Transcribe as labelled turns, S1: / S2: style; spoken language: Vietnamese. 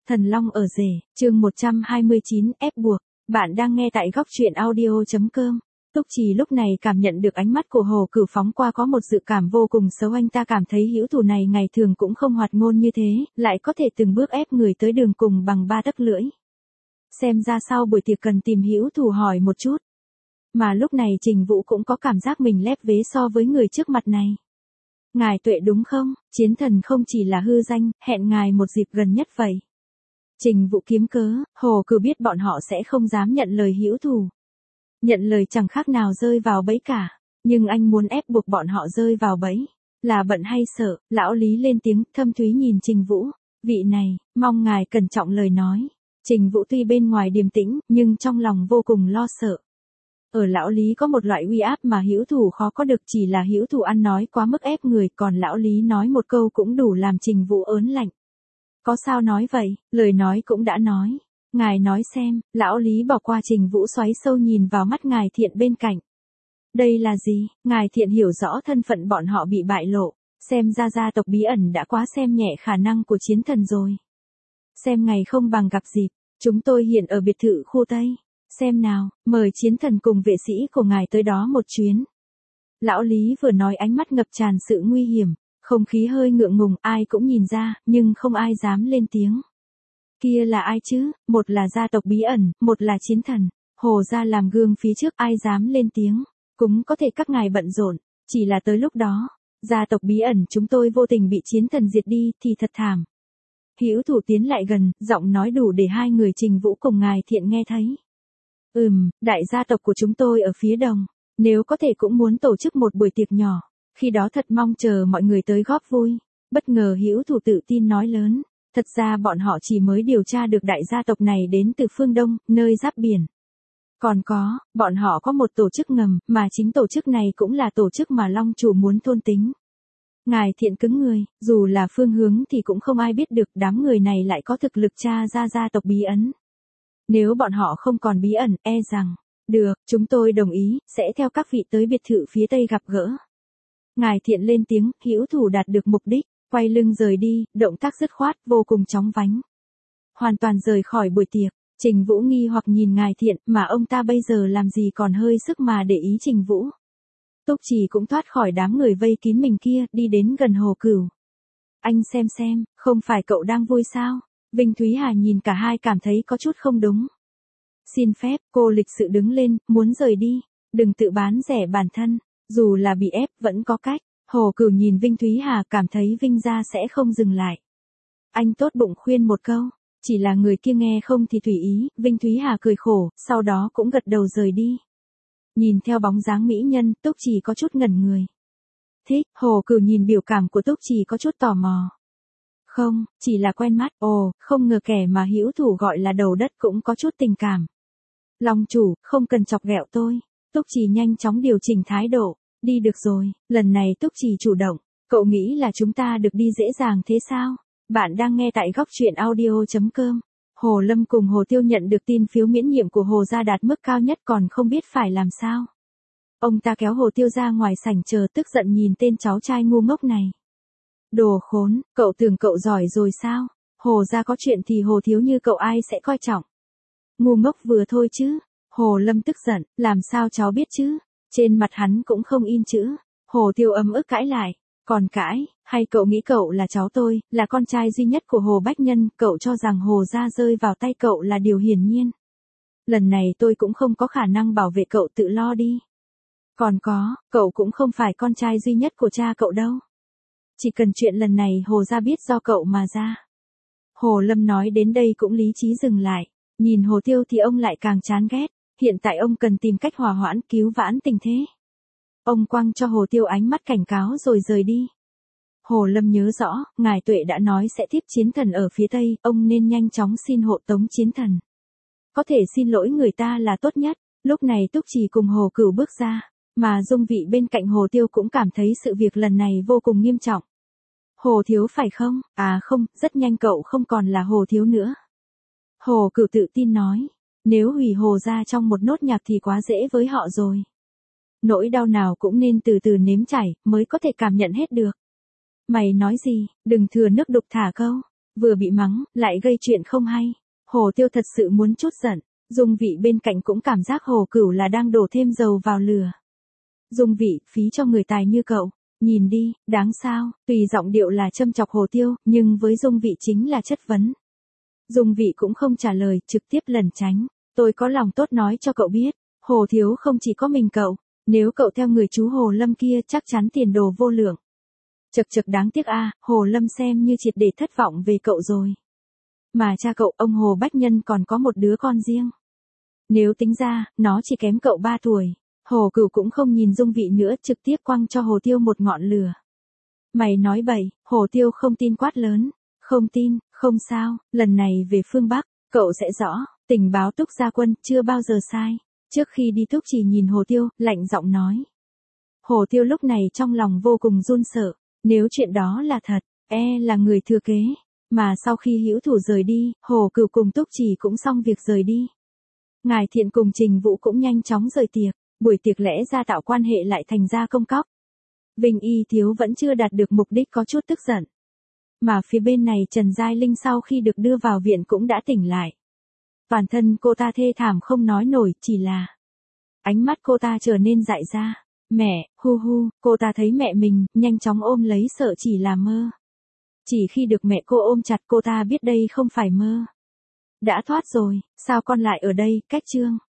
S1: Thần Long ở rể, chương 129, ép buộc. Bạn đang nghe tại góc truyện audio.com. Túc Trì lúc này cảm nhận được ánh mắt của Hồ Cửu phóng qua có một dự cảm vô cùng xấu, anh ta cảm thấy hữu thủ này ngày thường cũng không hoạt ngôn như thế, lại có thể từng bước ép người tới đường cùng bằng 3 tấc lưỡi. Xem ra sau buổi tiệc cần tìm hữu thủ hỏi một chút. Mà lúc này Trình Vũ cũng có cảm giác mình lép vế so với người trước mặt này. Ngài Tuệ đúng không, chiến thần không chỉ là hư danh, hẹn ngài một dịp gần nhất vậy. Trình Vũ kiếm cớ, Hồ Cửu biết bọn họ sẽ không dám nhận lời hữu thủ. Nhận lời chẳng khác nào rơi vào bẫy cả, nhưng anh muốn ép buộc bọn họ rơi vào bẫy. Là bận hay sợ, lão Lý lên tiếng thâm thúy nhìn Trình Vũ, vị này, mong ngài cẩn trọng lời nói. Trình Vũ tuy bên ngoài điềm tĩnh, nhưng trong lòng vô cùng lo sợ. Ở lão Lý có một loại uy áp mà hữu thủ khó có được, chỉ là hữu thủ ăn nói quá mức ép người, còn lão Lý nói một câu cũng đủ làm Trình Vũ ớn lạnh. Có sao nói vậy, lời nói cũng đã nói. Ngài nói xem, lão Lý bỏ qua Trình Vũ xoáy sâu nhìn vào mắt ngài Thiện bên cạnh. Đây là gì, ngài Thiện hiểu rõ thân phận bọn họ bị bại lộ, xem ra gia tộc bí ẩn đã quá xem nhẹ khả năng của chiến thần rồi. Xem ngày không bằng gặp dịp, chúng tôi hiện ở biệt thự khu Tây. Xem nào, mời chiến thần cùng vệ sĩ của ngài tới đó một chuyến. Lão Lý vừa nói ánh mắt ngập tràn sự nguy hiểm, không khí hơi ngượng ngùng, ai cũng nhìn ra, nhưng không ai dám lên tiếng. Kia là ai chứ, một là gia tộc bí ẩn, một là chiến thần. Hồ gia làm gương phía trước, ai dám lên tiếng. Cũng có thể các ngài bận rộn, chỉ là tới lúc đó, gia tộc bí ẩn chúng tôi vô tình bị chiến thần diệt đi thì thật thảm. Hữu thủ tiến lại gần, giọng nói đủ để hai người Trình Vũ cùng ngài Thiện nghe thấy. Đại gia tộc của chúng tôi ở phía đông, nếu có thể cũng muốn tổ chức một buổi tiệc nhỏ, khi đó thật mong chờ mọi người tới góp vui. Bất ngờ hữu thủ tự tin nói lớn, thật ra bọn họ chỉ mới điều tra được đại gia tộc này đến từ phương Đông, nơi giáp biển. Còn có, bọn họ có một tổ chức ngầm, mà chính tổ chức này cũng là tổ chức mà Long chủ muốn thôn tính. Ngài Thiện cứng người, dù là phương hướng thì cũng không ai biết được đám người này lại có thực lực tra ra gia tộc bí ẩn. Nếu bọn họ không còn bí ẩn, e rằng, được, chúng tôi đồng ý, sẽ theo các vị tới biệt thự phía Tây gặp gỡ. Ngài Thiện lên tiếng, hữu thủ đạt được mục đích, quay lưng rời đi, động tác dứt khoát, vô cùng chóng vánh. Hoàn toàn rời khỏi buổi tiệc, Trình Vũ nghi hoặc nhìn ngài Thiện, mà ông ta bây giờ làm gì còn hơi sức mà để ý Trình Vũ. Túc Trì cũng thoát khỏi đám người vây kín mình kia, đi đến gần Hồ Cửu. Anh xem, không phải cậu đang vui sao? Vinh Thúy Hà nhìn cả hai cảm thấy có chút không đúng. Xin phép, cô lịch sự đứng lên, muốn rời đi. Đừng tự bán rẻ bản thân, dù là bị ép vẫn có cách. Hồ Cửu nhìn Vinh Thúy Hà cảm thấy Vinh gia sẽ không dừng lại. Anh tốt bụng khuyên một câu, chỉ là người kia nghe không thì tùy ý. Vinh Thúy Hà cười khổ, sau đó cũng gật đầu rời đi. Nhìn theo bóng dáng mỹ nhân, Túc Trì có chút ngẩn người. Thích, Hồ Cửu nhìn biểu cảm của Túc Trì có chút tò mò. Không, chỉ là quen mắt, không ngờ kẻ mà hữu thủ gọi là đầu đất cũng có chút tình cảm. Long chủ, không cần chọc ghẹo tôi. Túc Trì nhanh chóng điều chỉnh thái độ, đi được rồi, lần này Túc Trì chủ động, cậu nghĩ là chúng ta được đi dễ dàng thế sao? Bạn đang nghe tại góc truyện audio.com. Hồ Lâm cùng Hồ Tiêu nhận được tin phiếu miễn nhiệm của Hồ gia đạt mức cao nhất còn không biết phải làm sao. Ông ta kéo Hồ Tiêu ra ngoài sảnh chờ, tức giận nhìn tên cháu trai ngu ngốc này. Đồ khốn, cậu tưởng cậu giỏi rồi sao? Hồ gia có chuyện thì Hồ thiếu như cậu ai sẽ coi trọng? Ngu ngốc vừa thôi chứ. Hồ Lâm tức giận, làm sao cháu biết chứ? Trên mặt hắn cũng không in chữ. Hồ Tiêu ấm ức cãi lại. Còn cãi, hay cậu nghĩ cậu là cháu tôi, là con trai duy nhất của Hồ Bách Nhân, cậu cho rằng Hồ gia rơi vào tay cậu là điều hiển nhiên. Lần này tôi cũng không có khả năng bảo vệ cậu, tự lo đi. Còn có, cậu cũng không phải con trai duy nhất của cha cậu đâu. Chỉ cần chuyện lần này Hồ gia biết do cậu mà ra. Hồ Lâm nói đến đây cũng lý trí dừng lại, nhìn Hồ Tiêu thì ông lại càng chán ghét, hiện tại ông cần tìm cách hòa hoãn cứu vãn tình thế. Ông quăng cho Hồ Tiêu ánh mắt cảnh cáo rồi rời đi. Hồ Lâm nhớ rõ, ngài Tuệ đã nói sẽ tiếp chiến thần ở phía Tây, ông nên nhanh chóng xin hộ tống chiến thần. Có thể xin lỗi người ta là tốt nhất. Lúc này Túc Trì cùng Hồ Cửu bước ra, mà Dung Vị bên cạnh Hồ Tiêu cũng cảm thấy sự việc lần này vô cùng nghiêm trọng. Hồ thiếu phải không? À không, rất nhanh cậu không còn là Hồ thiếu nữa. Hồ Cửu tự tin nói, nếu hủy Hồ gia trong một nốt nhạc thì quá dễ với họ rồi. Nỗi đau nào cũng nên từ từ nếm trải, mới có thể cảm nhận hết được. Mày nói gì, đừng thừa nước đục thả câu. vừa bị mắng, lại gây chuyện không hay. Hồ Tiêu thật sự muốn trút giận. Dung Vị bên cạnh cũng cảm giác Hồ Cửu là đang đổ thêm dầu vào lửa. Dung Vị, phí cho người tài như cậu. Nhìn đi, đáng sao, tùy giọng điệu là châm chọc Hồ Tiêu, nhưng với Dung Vị chính là chất vấn. Dung Vị cũng không trả lời, trực tiếp lẩn tránh. Tôi có lòng tốt nói cho cậu biết, Hồ thiếu không chỉ có mình cậu, nếu cậu theo người chú Hồ Lâm kia chắc chắn tiền đồ vô lượng. Chật chật đáng tiếc a, Hồ Lâm xem như triệt để thất vọng về cậu rồi. Mà cha cậu, ông Hồ Bách Nhân còn có một đứa con riêng. Nếu tính ra, nó chỉ kém cậu 3 tuổi. Hồ Cửu cũng không nhìn Dung Vị nữa, trực tiếp quăng cho Hồ Tiêu một ngọn lửa. Mày nói bậy, Hồ Tiêu không tin quát lớn. Không tin, không sao, lần này về phương Bắc, cậu sẽ rõ, tình báo Túc Gia Quân chưa bao giờ sai. Trước khi đi Túc Chỉ nhìn Hồ Tiêu, lạnh giọng nói. Hồ Tiêu lúc này trong lòng vô cùng run sợ, nếu chuyện đó là thật, là người thừa kế. Mà sau khi hữu thủ rời đi, Hồ Cửu cùng Túc Chỉ cũng xong việc rời đi. Ngài Thiện cùng Trình Vũ cũng nhanh chóng rời tiệc, buổi tiệc lẽ ra tạo quan hệ lại thành ra công cóc. Vinh Y Thiếu vẫn chưa đạt được mục đích có chút tức giận. Mà phía bên này Trần Giai Linh sau khi được đưa vào viện cũng đã tỉnh lại. Toàn thân cô ta thê thảm không nói nổi, chỉ là ánh mắt cô ta trở nên dại ra. Mẹ, hu hu, cô ta thấy mẹ mình, nhanh chóng ôm lấy sợ chỉ là mơ. Chỉ khi được mẹ cô ôm chặt cô ta biết đây không phải mơ. Đã thoát rồi, sao con lại ở đây, cách chương.